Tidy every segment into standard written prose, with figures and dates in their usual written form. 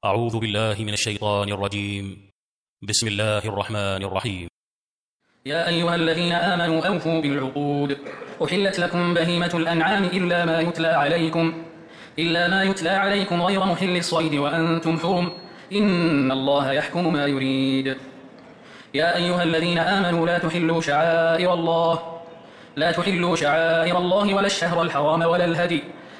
أعوذ بالله من الشيطان الرجيم. بسم الله الرحمن الرحيم. يا أيها الذين آمنوا أوفوا بالعقود. أحلت لكم بهيمة الأنعام إلا ما يتلى عليكم غير محل الصيد وأنتم حرم، إن الله يحكم ما يريد. يا أيها الذين آمنوا لا تحلوا شعائر الله ولا الشهر الحرام ولا الهدي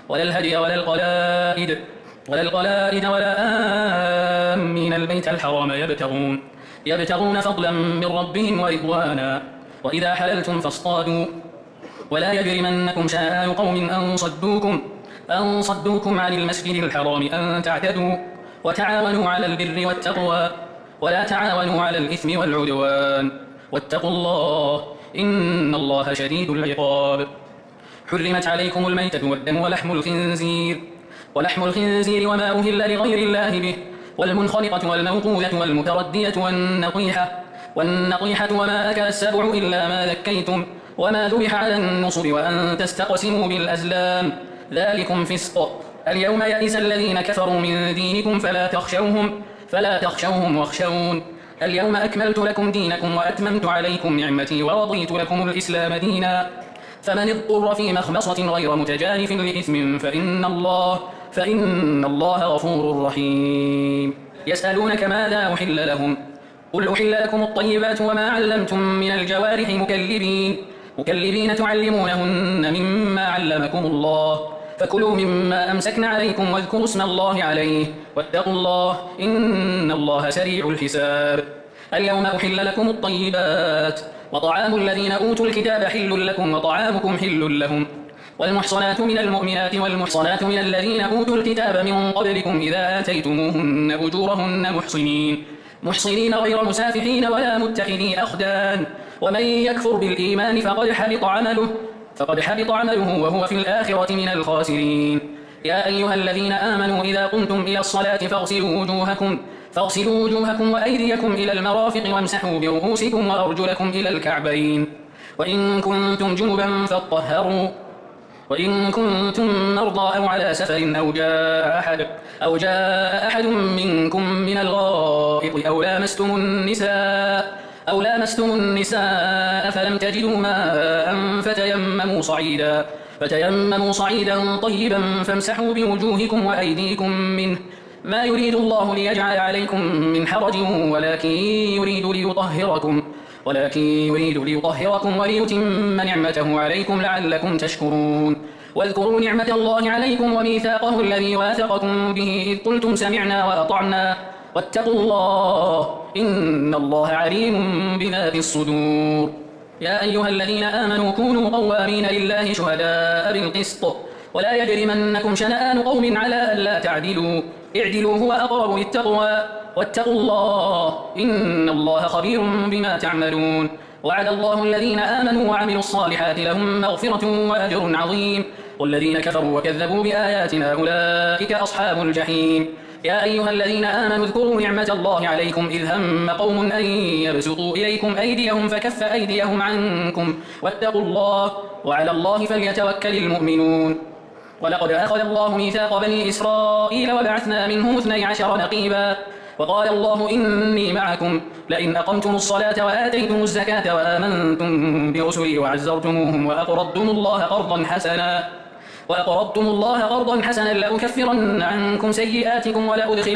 ولا القلائد ولا آمين البيت الحرام يبتغون فضلا من ربهم ورضوانا، وإذا حللتم فاصطادوا، ولا يجرمنكم شنآن قوم أن صدوكم عن المسجد الحرام أن تعتدوا، وتعاونوا على البر والتقوى ولا تعاونوا على الإثم والعدوان، واتقوا الله إن الله شديد العقاب. حرمت عليكم الميتة والدم ولحم الخنزير وما أهل لغير الله به، والمنخنقة والموقوذة والمتردية والنطيحة وما أكل السبع إلا ما ذكيتم وما ذبح على النصب وأن تستقسموا بالأزلام، ذلكم فسق. اليوم يئس الذين كفروا من دينكم فلا تخشوهم واخشون. اليوم أكملت لكم دينكم وأتممت عليكم نعمتي ورضيت لكم الإسلام دينا، فمن اضطر في مخمصة غير متجانف لإثم فإن الله غفور رحيم. يسألونك ماذا أحل لهم، قل أحل لكم الطيبات وما علمتم من الجوارح مكلبين تعلمونهن مما علمكم الله، فكلوا مما أمسكن عليكم واذكروا اسم الله عليه، واتقوا الله إن الله سريع الحساب. اليوم أحل لكم الطيبات، وطعام الذين أوتوا الكتاب حل لكم وطعامكم حل لهم، والمحصنات من المؤمنات والمحصنات من الذين أوتوا الكتاب من قبلكم إذا آتيتموهن أجورهن محصنين غير مسافحين ولا متخذي أخدان، ومن يكفر بالإيمان فقد حبط عمله وهو في الآخرة من الخاسرين. يا أيها الذين آمنوا إذا قمتم إلى الصلاة فاغسلوا وجوهكم وأيديكم إلى المرافق وامسحوا برؤوسكم وأرجلكم إلى الكعبين، وإن كنتم جنبا فاطهروا، وإن كنتم مرضى أو على سفر أو جاء أحد منكم من الغائط أو لامستم النساء فلم تجدوا ماء فتيمموا صعيدا طيبا فامسحوا بوجوهكم وأيديكم منه، ما يريد الله ليجعل عليكم من حرج ولكن يريد ليطهركم وليتم نعمته عليكم لعلكم تشكرون. واذكروا نعمة الله عليكم وميثاقه الذي واثقكم به إذ قلتم سمعنا وأطعنا، واتقوا الله إن الله عليم بذات الصدور. يا أيها الذين آمنوا كونوا قوامين لله شهداء بالقسط، ولا يجرمنكم شنآن قوم على ألا تعدلوا، اعدلوا هو أقرب للتقوى، واتقوا الله إن الله خبير بما تعملون. وعد الله الذين آمنوا وعملوا الصالحات لهم مغفرة وأجر عظيم، والذين كفروا وكذبوا بآياتنا أولئك أصحاب الجحيم. يا أيها الذين آمنوا اذكروا نعمة الله عليكم إذ هم قوم أن يبسطوا إليكم أيديهم فكف أيديهم عنكم، واتقوا الله وعلى الله فليتوكل المؤمنون. ولقد أخذ الله ميثاق بني إسرائيل وبعثنا منهم 12 نقيبا، وقال الله إني معكم لئن أقمتم الصلاة وآتيتم الزكاة وآمنتم برسلي وعزرتموهم وأقرضتم الله قرضا حسنا لأكفرن عنكم سيئاتكم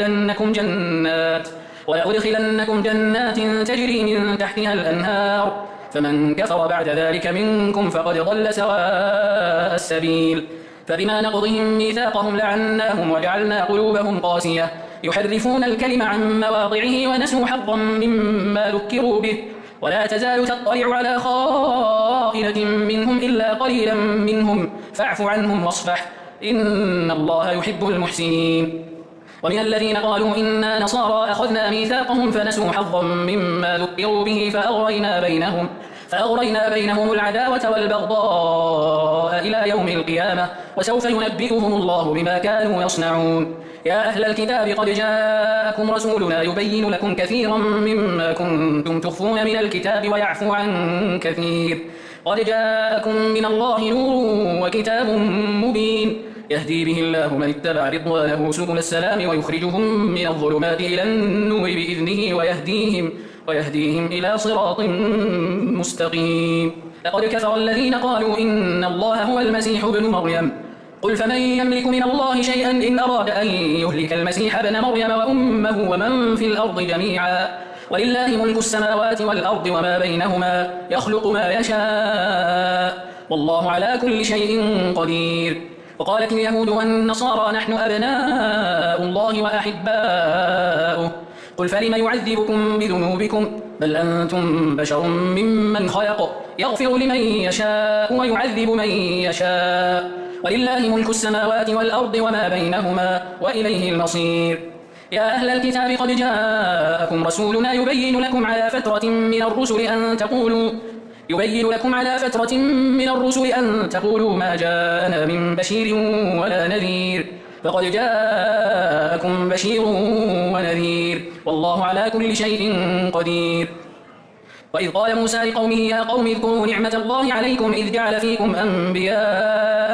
ولأدخلنكم جنات تجري من تحتها الأنهار، فمن كفر بعد ذلك منكم فقد ضل سواء السبيل. فبما نقضهم ميثاقهم لعناهم وجعلنا قلوبهم قاسية يحرفون الكلم عن مواضعه ونسوا حظا مما ذكروا به، ولا تزال تطلع على خائنة منهم إلا قليلا منهم فاعف عنهم واصفح إن الله يحب المحسنين. ومن الذين قالوا إنا نصارى أخذنا ميثاقهم فنسوا حظا مما ذكروا به فأغرينا بينهم العداوة والبغضاء إلى يوم القيامة، وسوف ينبئهم الله بما كانوا يصنعون. يا أهل الكتاب قد جاءكم رسولنا يبين لكم كثيرا مما كنتم تخفون من الكتاب ويعفو عن كثير، قد جاءكم من الله نور وكتاب مبين، يهدي به الله من اتبع رضوانه سبل السلام ويخرجهم من الظلمات إلى النور بإذنه ويهديهم إلى صراط مستقيم. لقد كفر الذين قالوا إن الله هو المسيح ابن مريم قل فمن يملك من الله شيئا إن أراد أن يهلك المسيح ابن مريم وأمه ومن في الأرض جميعا ولله ملك السماوات والأرض وما بينهما يخلق ما يشاء والله على كل شيء قدير. وقالت اليهود والنصارى نحن أبناء الله وأحباؤه قل فلم يعذبكم بذنوبكم بل أنتم بشر ممن خلق يغفر لمن يشاء ويعذب من يشاء ولله ملك السماوات والأرض وما بينهما وإليه المصير. يا أهل الكتاب قد جاءكم رسولنا يبين لكم على فترة من الرسل أن تقولوا ما جاءنا من بشير ولا نذير فقد جاءكم بشير ونذير والله على كل شيء قدير. وإذ قال موسى لقومه يا قوم اذكروا نعمة الله عليكم إذ جعل فيكم أنبياء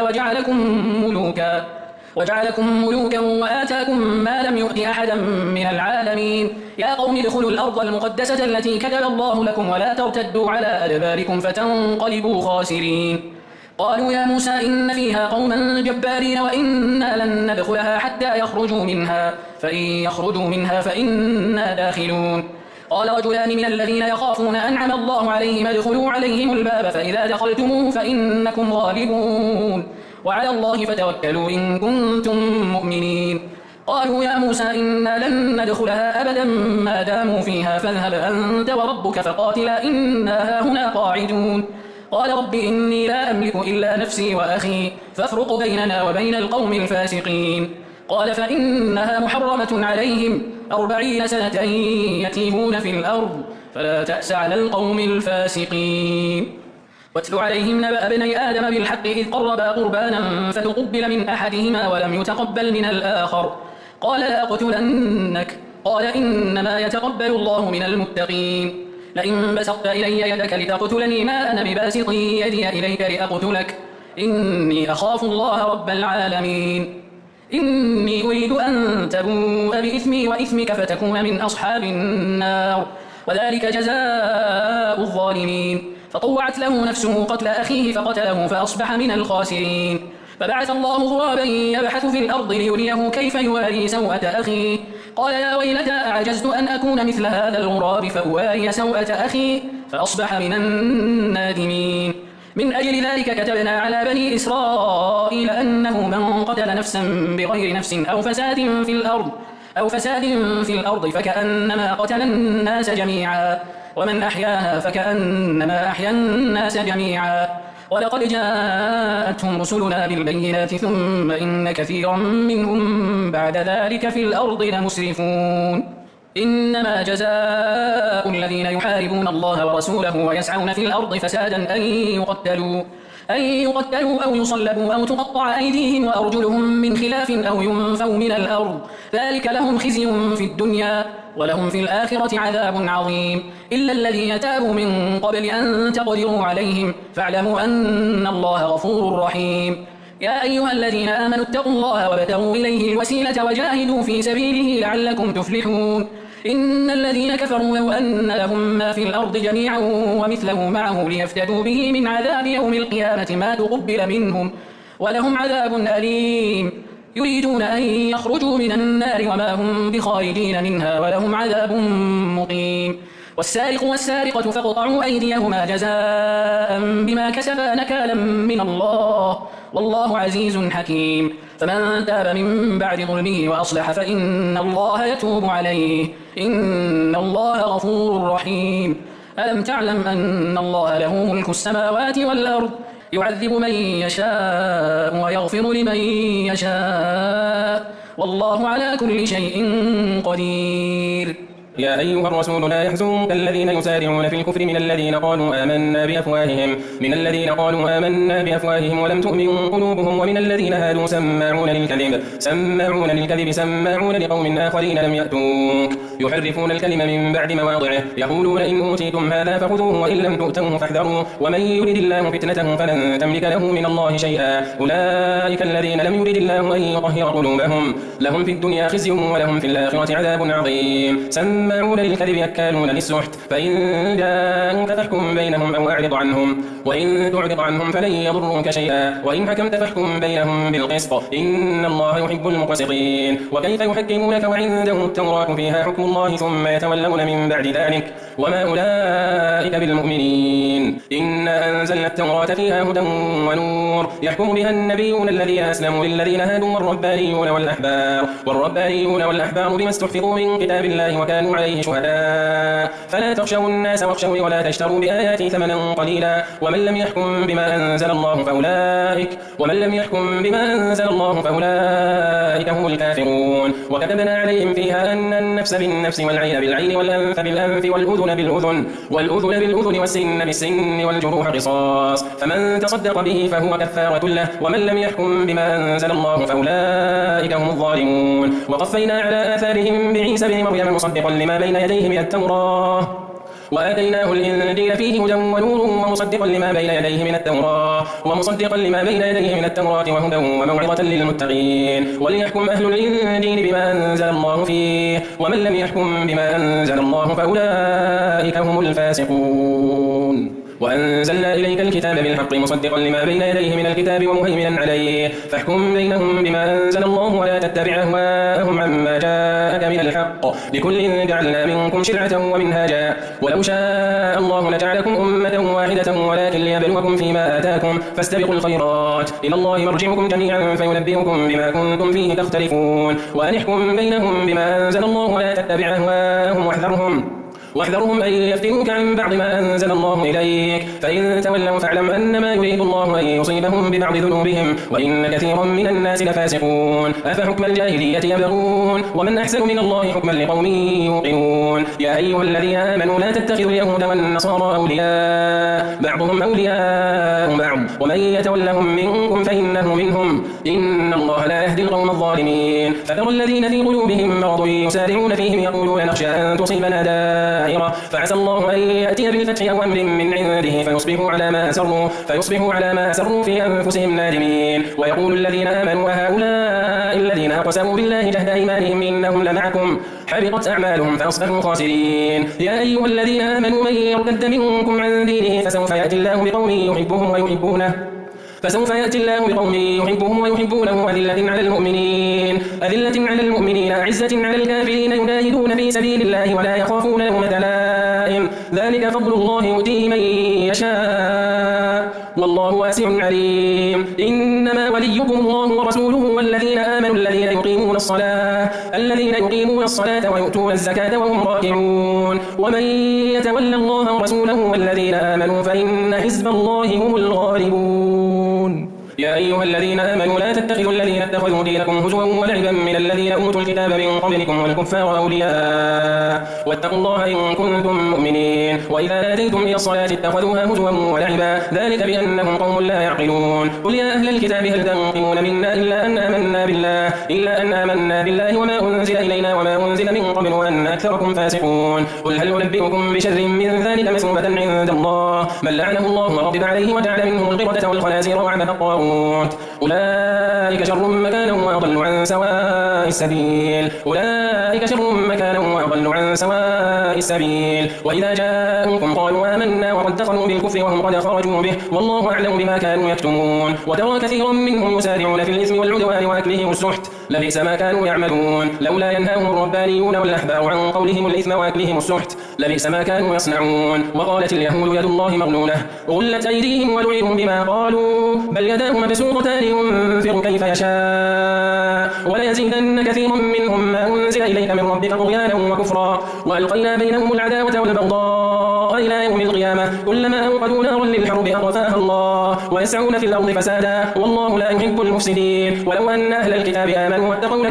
وجعلكم ملوكا وآتاكم ما لم يؤت أحدا من العالمين. يا قوم ادخلوا الأرض المقدسة التي كتب الله لكم ولا ترتدوا على أدباركم فتنقلبوا خاسرين. قالوا يا موسى إن فيها قوما جبارين وإنا لن ندخلها حتى يخرجوا منها فإن يخرجوا منها فإنا داخلون. قال رجلان من الذين يخافون أنعم الله عليهم ادخلوا عليهم الباب فإذا دخلتموه فإنكم غالبون وعلى الله فتوكلوا إن كنتم مؤمنين. قالوا يا موسى إنا لن ندخلها أبدا ما داموا فيها فاذهب أنت وربك فقاتلا إنا هنا قاعدون. قال رب إني لا أملك إلا نفسي وأخي فافرق بيننا وبين القوم الفاسقين. قال فإنها محرمة عليهم 40 سنة يتيهون في الأرض فلا تأس على القوم الفاسقين. واتل عليهم نبأ ابني آدم بالحق إذ قربا قربانا فتقبل من أحدهما ولم يتقبل من الآخر قال لأقتلنك قال إنما يتقبل الله من المتقين. لئن بسطت إلي يدك لتقتلني ما أنا بباسط يدي إليك لأقتلك إني أخاف الله رب العالمين. إني أريد أن تبوء بإثمي وإثمك فتكون من أصحاب النار وذلك جزاء الظالمين. فطوعت له نفسه قتل أخيه فقتله فأصبح من الخاسرين. فبعث الله غرابا يبحث في الأرض ليريه كيف يواري سوءة أخيه قال يا ويلتى أعجزت أن أكون مثل هذا الغراب فأواري سوءة أخي فأصبح من النادمين. من أجل ذلك كتبنا على بني إسرائيل أنه من قتل نفسا بغير نفس أو فساد في الأرض فكأنما قتل الناس جميعا ومن أحياها فكأنما أحيا الناس جميعا. ولقد جاءتهم رسلنا بالبينات ثم إن كثيرا منهم بعد ذلك في الأرض لمسرفون. إنما جزاء الذين يحاربون الله ورسوله ويسعون في الأرض فسادا أن يقتلوا أو يصلبوا أو تقطع أيديهم وأرجلهم من خلاف أو ينفوا من الأرض ذلك لهم خزي في الدنيا ولهم في الآخرة عذاب عظيم. إلا الذين تابوا من قبل أن تقدروا عليهم فاعلموا أن الله غفور رحيم. يا أيها الذين آمنوا اتقوا الله وابتغوا إليه الوسيلة وجاهدوا في سبيله لعلكم تفلحون. إن الذين كفروا لو أن لهم ما في الأرض جميعا ومثله معه ليفتدوا به من عذاب يوم القيامة ما تقبل منهم ولهم عذاب أليم. يريدون أن يخرجوا من النار وما هم بخارجين منها ولهم عذاب مقيم. والسارق والسارقة فاقطعوا أيديهما جزاء بما كسبا نكالا من الله والله عزيز حكيم. فمن تاب من بعد ظلمه وأصلح فإن الله يتوب عليه إن الله غفور رحيم. ألم تعلم أن الله له ملك السماوات والأرض يعذب من يشاء ويغفر لمن يشاء والله على كل شيء قدير. يا أيها الرسول لا يحزنك الذين يسارعون في الكفر من الذين قالوا آمنا بأفواههم ولم تؤمن قلوبهم ومن الذين هادوا سماعون للكذب سماعون لقوم آخرين لم يأتوك يحرفون الكلم من بعد مواضعه يقولون إن أوتيتم هذا فخذوه وإن لم تؤتوه فاحذروا ومن يرد الله فتنته فلن تملك له من الله شيئا أولئك الذين لم يرد الله أن يطهر قلوبهم لهم في الدنيا خزي ولهم في الآخرة عذاب عظيم سماعون للكذب أكالون للسحت فإن جاءوك فاحكم بينهم أو أعرض عنهم وإن تعرض عنهم فلن يضروك شيئا وإن حكمت فاحكم بينهم بالقسط إن الله يحب المقسطين وكيف يحكمونك وعندهم التوراة فيها حكم الله ثم يتولون من بعد ذلك وما أولئك بالمؤمنين إنا أنزلنا التوراة فيها هدى ونور يحكم بها النبيون الذين أسلموا للذين هادوا والربانيون والأحبار بما استحفظوا من كتاب الله وكانوا عليه شهداء فلا تخشوا الناس واخشوني ولا تشتروا بآياتي ثمنا قليلا ومن لم يحكم بما أنزل الله فأولئك هم الكافرون وكتبنا عليهم فيها أن النفس بالنفس والعين بالعين والأنف بالأنف والأذن بالأذن والسن بالسن والجروح قصاص فمن تصدق به فهو كفارة له ومن لم يحكم بما أنزل الله فأولئك هم الظالمون وقفينا على آثارهم بعيسى بن مريم مصدقا لما بين يديه من التوراة وآتيناه الإنجيل فيه هدى ونور ومصدقا لما بين يديه من التوراة وهدى وموعظة للمتقين وليحكم أهل الإنجيل بما أنزل الله فيه ومن لم يحكم بما أنزل الله فأولئك هم الفاسقون وأنزلنا إليك الكتاب بالحق مصدقا لما بين يديه من الكتاب ومهيمنا عليه فاحكم بينهم بما أنزل الله ولا تتبع أهواءهم عما جاءك من الحق لكل جعلنا منكم شرعة ومنهاجا ولو شاء الله لجعلكم أمة واحدة ولكن ليبلوكم فيما آتاكم فاستبقوا الخيرات إلى الله مرجعكم جميعا فينبئكم بما كنتم فيه تختلفون وأن احكم بينهم بما أنزل الله ولا تتبع أهواءهم واحذرهم أن يفتنوك عن بعض ما أنزل الله إليك فإن تولوا فاعلم أنما يريد الله أن يصيبهم ببعض ذنوبهم وإن كثيرا من الناس لفاسقون أفحكم الجاهلية يبغون ومن أحسن من الله حكما لقوم يوقنون يا أيها الذين آمنوا لا تتخذوا اليهود والنصارى أولياء بعضهم أولياء بعض ومن يتولهم منكم فإنه منهم إن الله لا يهدي القوم الظالمين فترى الذين في قلوبهم مرض يسارعون فيهم يقولون نخشى أن تصيبنا دائرة فعسى الله أن يأتي بالفتح أو أمر من عنده فيصبحوا على ما أسروا في أنفسهم نادمين ويقول الذين آمنوا هؤلاء الذين أقسموا بالله جهد أيمانهم إنهم لمعكم حبطت أعمالهم فأصبحوا خاسرين يا أيها الذين آمنوا من يرتد منكم عن دينه فسوف يأتي الله بقوم يحبهم ويحبونه أذلة على المؤمنين أعزة على الكافرين يجاهدون في سبيل الله ولا يخافون لومة لائم ذلك فضل الله يؤتيه من يشاء والله واسع عليم إنما وليكم الله ورسوله والذين آمنوا الذين يقيمون الصلاة ويؤتون الزكاة وهم راكعون ومن يتولى الله ورسوله والذين آمنوا فإن حزب الله هم الغالبون يا أيها الذين آمنوا لا تتخذوا الذين اتخذوا دينكم هزوا ولعبا من الذين أوتوا الكتاب من قبلكم والكفار أولياء واتقوا الله إن كنتم مؤمنين وإذا ناديتم إلى الصلاة اتخذوها هزوا ولعبا ذلك بأنهم قوم لا يعقلون قل يا أهل الكتاب هل تنقمون منا إلا أن آمنا بالله وما أنزل إلينا وما أنزل من قبل وأن أكثركم فاسقون قل هل ننبئكم بشر من ذلك مثوبة عند الله من لعنه الله وغضب عليه وجعل منهم القردة والخنازير وعبد الطاغوت أولئك شر مكانا وأضل عن سواء السبيل وإذا جاءوكم قالوا آمنا وقد دخلوا بالكفر وهم قد خرجوا به والله أعلم بما كانوا يكتمون وترى كثيرا منهم يسارعون في الإثم والعدوان وأكلهم السحت لبئس ما كانوا يعملون لولا ينهاهم الربانيون والأحبار عن قولهم الإثم وأكلهم السحت لبئس ما كانوا يصنعون. وقالت اليهود يد الله مغلولة غلت أيديهم ولعنوا بما قالوا بل يداه مبسوطتان ينفق كيف يشاء وليزيدن كثيرا منهم ما أنزل إليك من ربك طغيانا وكفرا وألقينا بينهم العداوة والبغضاء إلى يوم القيامة كلما أوقدوا نارا للحرب أطفاها الله ويسعون في الأرض فسادا والله لا يحب المفسدين. ولو أن أهل الكتاب آمنوا واتقوا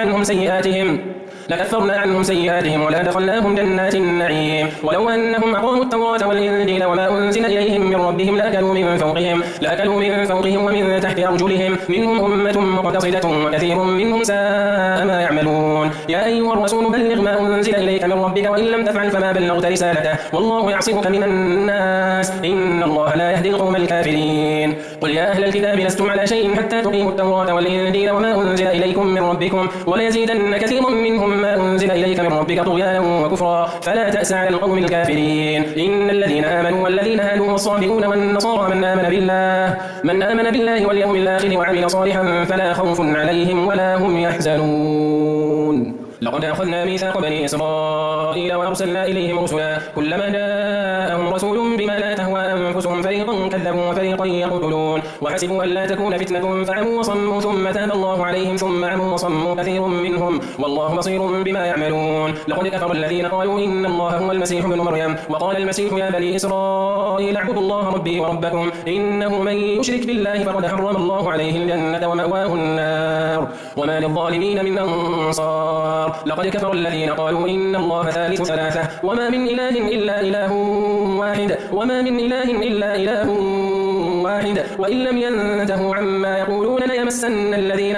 لكفرنا عنهم سيئاتهم ولا دخلناهم جنات النعيم. ولو أنهم أقاموا التوراة والإنجيل وما أنزل إليهم من ربهم لأكلوا من فوقهم ومن تحت أرجلهم منهم أمة مقتصدة وكثير منهم ساء ما يعملون. يا أيها الرسول بلغ ما أنزل إليك من ربك وإن لم تفعل فما بلغت رسالته والله يعصمك من الناس إن الله لا يهدي القوم الكافرين. قل يا أهل الكتاب لستم على شيء حتى تقيموا التوراة والإنجيل وما أنزل إليكم من ربكم وليزيدن كثيرا منهم ما أنزل إليك من ربك طغيانا وكفرا فلا تأس على القوم الكافرين. إن الذين آمنوا والذين هادوا والصابئون والنصارى من آمن بالله واليوم الآخر وعمل صالحا فلا خوف عليهم ولا هم يحزنون. لقد أخذنا ميثاق بني إسرائيل وأرسلنا إليهم رسلا كلما جاءهم رسول بما لا تهوى أنفسهم فريقا كذبوا وفريقا يقتلون وحسبوا ألا تكون فتنة فعموا وصموا ثم تاب الله عليهم ثم عموا وصموا كثير منهم والله بصير بما يعملون. لقد كفر الذين قالوا إن الله هو المسيح ابن مريم وقال المسيح يا بني إسرائيل اعبدوا الله ربي وربكم إنه من يشرك بالله فقد حرم الله عليه الجنة ومأواه النار وما للظالمين من أنصار. لقد كفر الذين قالوا إن الله ثالث ثلاثة وما من إله إلا إله واحد وإن لم ينتهوا عما يقولون ليمسن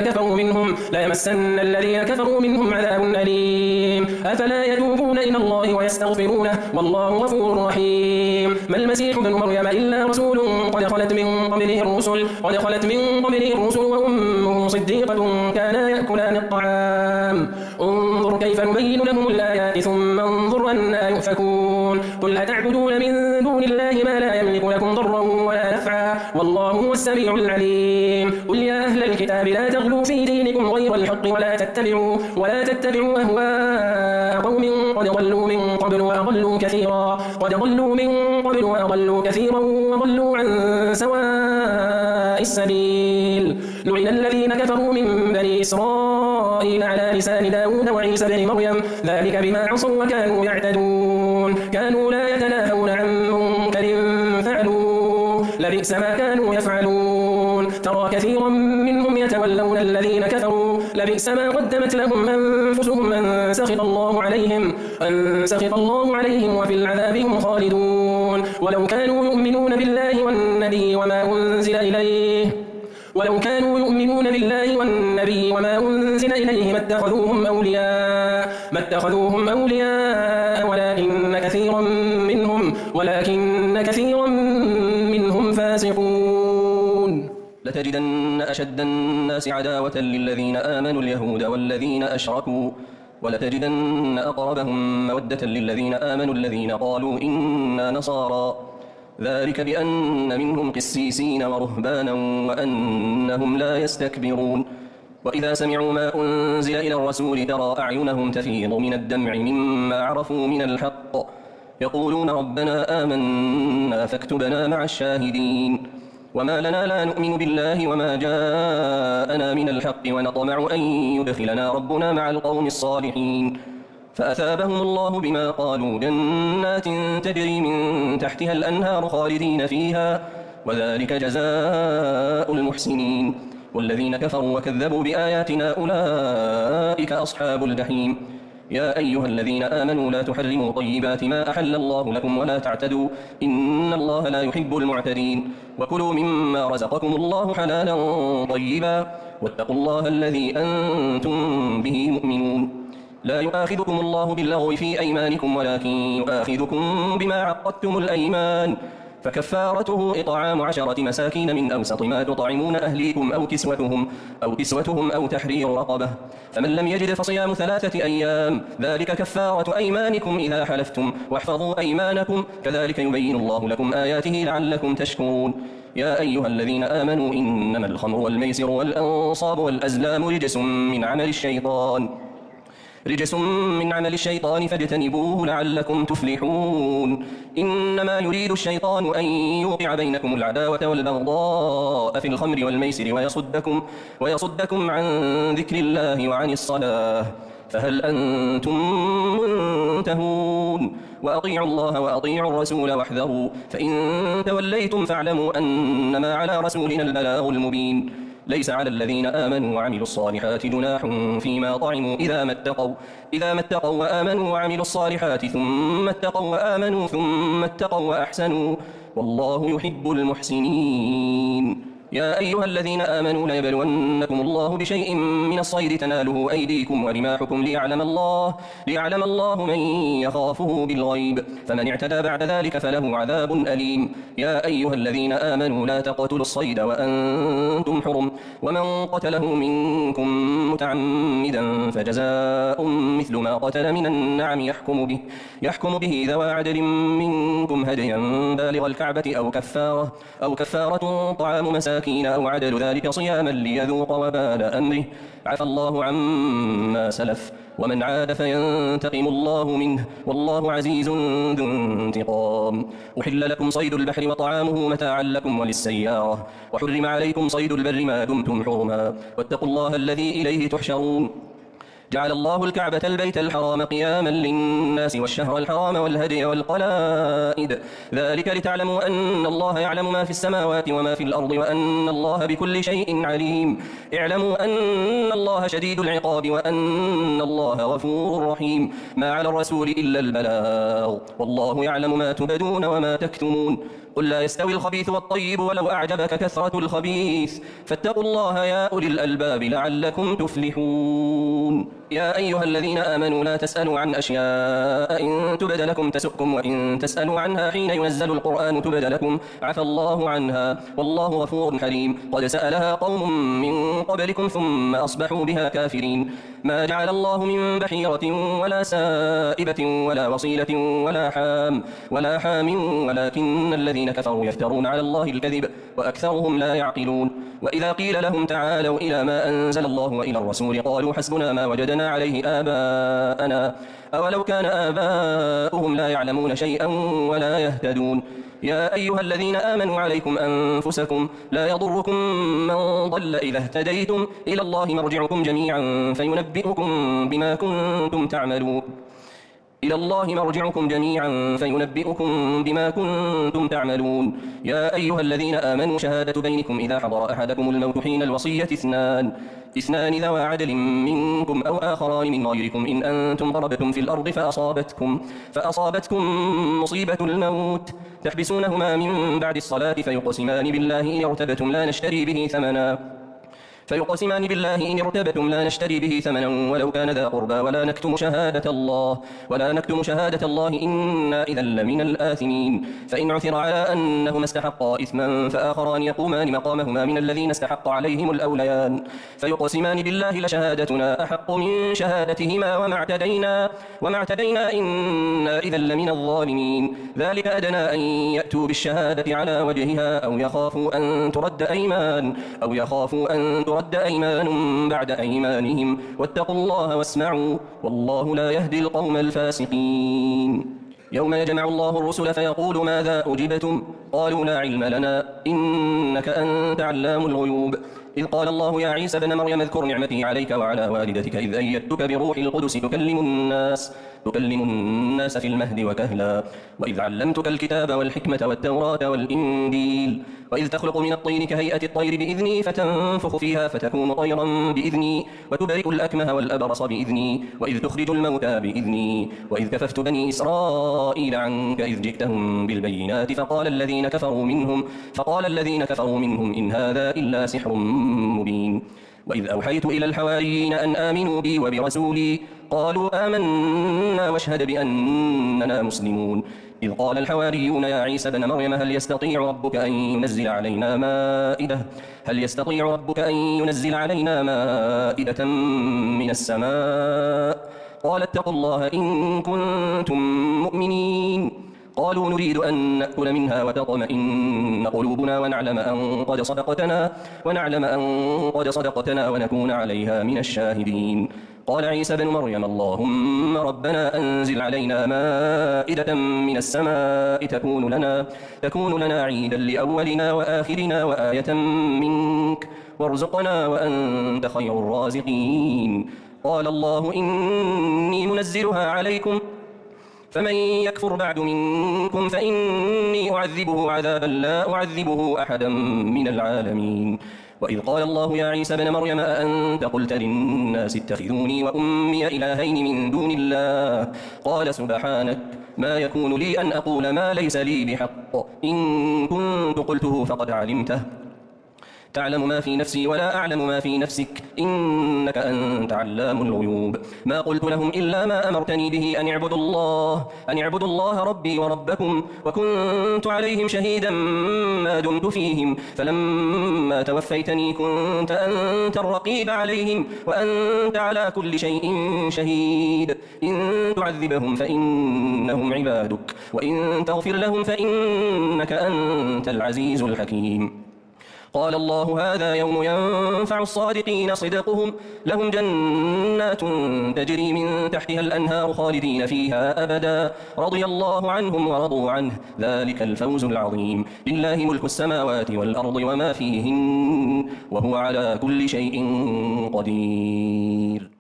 الذين كفروا منهم عذاب أليم. أفلا يتوبون إلى الله ويستغفرونه والله غفور رحيم. ما المسيح ابن مريم إلا رسول قد خلت من قبله الرسل وأمه صديقة كانا يأكلان الطعام انظر كيف نبين لهم الآيات ثم انظر أنى يؤفكون. قل أتعبدون من دون الله ما لا يملك لكم ضرا ولا نفعا والله هو السميع العليم. قل يا أهل الكتاب لا تغلوا في دينكم غير الحق ولا تتبعوا أهواء قوم قد ضلوا من قبل وأضلوا كثيرا وضلوا عن سواء السبيل. لعن الذين كفروا من بني إسرائيل على لسان داود وعيسى بن مريم ذلك بما عصوا وكانوا يعتدون كانوا لا يتناهون عن منكر فعلوه لبئس ما كانوا يفعلون. ترى كثيرا منهم يتولون الذين كفروا لبئس ما قدمت لهم أنفسهم أن سخط الله عليهم وفي العذاب هم خالدون. ولو كانوا يؤمنون بالله والنبي وما أنزل إليه ما اتخذوهم أولياء ولكن كثيرا منهم فاسقون. لتجدن أشد الناس عداوة للذين آمنوا اليهود والذين أشركوا ولتجدن أقربهم مودة للذين آمنوا الذين قالوا إنا نصارى ذلك بأن منهم قسيسين ورهبانا وأنهم لا يستكبرون. وإذا سمعوا ما أنزل إلى الرسول ترى أعينهم تفيض من الدمع مما عرفوا من الحق يقولون ربنا آمنا فاكتبنا مع الشاهدين. وما لنا لا نؤمن بالله وما جاءنا من الحق ونطمع أن يدخلنا ربنا مع القوم الصالحين. فأثابهم الله بما قالوا جنات تجري من تحتها الأنهار خالدين فيها وذلك جزاء المحسنين. والذين كفروا وكذبوا بآياتنا أولئك أصحاب الجحيم. يا أيها الذين آمنوا لا تحرموا طيبات ما أحل الله لكم ولا تعتدوا إن الله لا يحب المعتدين. وكلوا مما رزقكم الله حلالا طيبا واتقوا الله الذي أنتم به مؤمنون. لا يؤاخذكم الله باللغو في أيمانكم ولكن يؤاخذكم بما عقدتم الأيمان فكفارته إطعام 10 مساكين من أوسط ما تطعمون أهليكم أو كسوتهم أو تحرير رقبة فمن لم يجد فصيام 3 أيام ذلك كفارة أيمانكم إذا حلفتم واحفظوا أيمانكم كذلك يبين الله لكم آياته لعلكم تشكرون. يا أيها الذين آمنوا إنما الخمر والميسر والأنصاب والأزلام رجس من عمل الشيطان رجس من عمل الشيطان فاجتنبوه لعلكم تفلحون إنما يريد الشيطان أن يوقع بينكم العداوة والبغضاء في الخمر والميسر ويصدكم عن ذكر الله وعن الصلاة فهل أنتم منتهون وأطيعوا الله وأطيعوا الرسول واحذروا فإن توليتم فاعلموا أنما على رسولنا البلاغ المبين ليس على الذين آمنوا وعملوا الصالحات جناح فيما طعموا إذا ما اتقوا وآمنوا وعملوا الصالحات ثم اتقوا وآمنوا ثم اتقوا وأحسنوا والله يحب المحسنين يا أيها الذين آمنوا ليبلونكم الله بشيء من الصيد تناله أيديكم ورماحكم ليعلم الله من يخافه بالغيب فمن اعتدى بعد ذلك فله عذاب أليم يا أيها الذين آمنوا لا تقتلوا الصيد وأنتم حرم ومن قتله منكم متعمدا فجزاء مثل ما قتل من النعم يحكم به ذوى عدل منكم هديا بالغ الكعبة أو كفارة طعام مساكين أو عدل ذلك صياما ليذوق وبال أمره عفى الله عما سلف ومن عاد فينتقم الله منه والله عزيز ذو انتقام أحل لكم صيد البحر وطعامه متاعا لكم وللسيارة وحرم عليكم صيد البر ما دمتم حرما واتقوا الله الذي إليه تحشرون جعل الله الكعبة البيت الحرام قياما للناس والشهر الحرام والهدي والقلائد ذلك لتعلموا أن الله يعلم ما في السماوات وما في الأرض وأن الله بكل شيء عليم اعلموا أن الله شديد العقاب وأن الله غفور رحيم ما على الرسول إلا البلاغ والله يعلم ما تبدون وما تكتمون قل لا يستوي الخبيث والطيب ولو أعجبك كثرة الخبيث فاتقوا الله يا أولي الألباب لعلكم تفلحون يا أيها الذين آمنوا لا تسألوا عن أشياء إن تبد لكم تسؤكم وإن تسألوا عنها حين ينزل القرآن تبد لكم عفى الله عنها والله غفور حليم قد سألها قوم من قبلكم ثم أصبحوا بها كافرين ما جعل الله من بحيرة ولا سائبة ولا وصيلة ولا حام ولكن الذين كفروا يفترون على الله الكذب وأكثرهم لا يعقلون وإذا قيل لهم تعالوا إلى ما أنزل الله وإلى الرسول قالوا حسبنا ما وجدنا عليه آباءنا أولو كان آباؤهم لا يعلمون شيئا ولا يهتدون يا أيها الذين آمنوا عليكم أنفسكم لا يضركم من ضل إذا اهتديتم إلى الله مرجعكم جميعا فينبئكم بما كنتم تعملون إلى الله مرجعكم جميعا فينبئكم بما كنتم تعملون يا أيها الذين آمنوا شهادة بينكم إذا حضر أحدكم الموت حين الوصية اثنان ذوى عدل منكم أو آخران من غيركم إن أنتم ضربتم في الأرض فأصابتكم مصيبة الموت تحبسونهما من بعد الصلاة فيقسمان بالله إن ارتبتم لا نشتري به ثمنا ولو كان ذا قربى ولا نكتم شهادة الله إنا إذا لمن الآثمين فإن عثر على أنهما استحقا إثما فآخران يقومان مقامهما من الذين استحق عليهم الأوليان فيقسمان بالله لشهادتنا أحق من شهادتهما وما اعتدينا إنا إذا لمن الظالمين ذلك أدنى أن يأتوا بالشهادة على وجهها أو يخافوا أن ترد أيمان بعد أيمانهم واتقوا الله واسمعوا والله لا يهدي القوم الفاسقين يوم يجمع الله الرسل فيقول ماذا أجبتم قالوا لا علم لنا إنك أنت علام الغيوب إذ قال الله يا عيسى ابن مريم اذكر نعمتي عليك وعلى والدتك إذ أيدتك بروح القدس تكلم الناس في المهد وكهلا وإذ علمتك الكتاب والحكمة والتوراة والإنجيل وإذ تخلق من الطين كهيئة الطير بإذني فتنفخ فيها فتكون طيرا بإذني وتبرئ الأكمه والأبرص بإذني وإذ تخرج الموتى بإذني وإذ كففت بني إسرائيل عنك إذ جئتهم بالبينات فقال الذين كفروا منهم إن هذا إلا سحر مبين وإذ أوحيت إلى الحواريين أن آمنوا بي وبرسولي قالوا آمنا واشهد بأننا مسلمون إذ قال الحواريون يا عيسى ابن مريم هل يستطيع ربك أن ينزل علينا مائدة من السماء قال اتقوا الله إن كنتم مؤمنين قالوا نريد أن نأكل منها وتطمئن قلوبنا ونعلم أن قد صدقتنا ونكون عليها من الشاهدين قال عيسى بن مريم اللهم ربنا أنزل علينا مائدة من السماء تكون لنا عيدا لأولنا وآخرنا وآية منك وارزقنا وأنت خير الرازقين. قال الله إني منزلها عليكم فمن يكفر بعد منكم فإني أعذبه عذابا لا أعذبه أحدا من العالمين. وإذ قال الله يا عيسى بن مريم أأنت قلت للناس اتخذوني وأمي إلهين من دون الله قال سبحانك ما يكون لي أن أقول ما ليس لي بحق إن كنت قلته فقد علمته تعلم ما في نفسي ولا أعلم ما في نفسك إنك أنت علام الغيوب. ما قلت لهم إلا ما أمرتني به أن اعبدوا الله ربي وربكم وكنت عليهم شهيدا ما دمت فيهم فلما توفيتني كنت أنت الرقيب عليهم وأنت على كل شيء شهيد. إن تعذبهم فإنهم عبادك وإن تغفر لهم فإنك أنت العزيز الحكيم. قال الله هذا يوم ينفع الصادقين صدقهم لهم جنات تجري من تحتها الأنهار خالدين فيها أبدا رضي الله عنهم ورضوا عنه ذلك الفوز العظيم. لله ملك السماوات والأرض وما فيهن وهو على كل شيء قدير.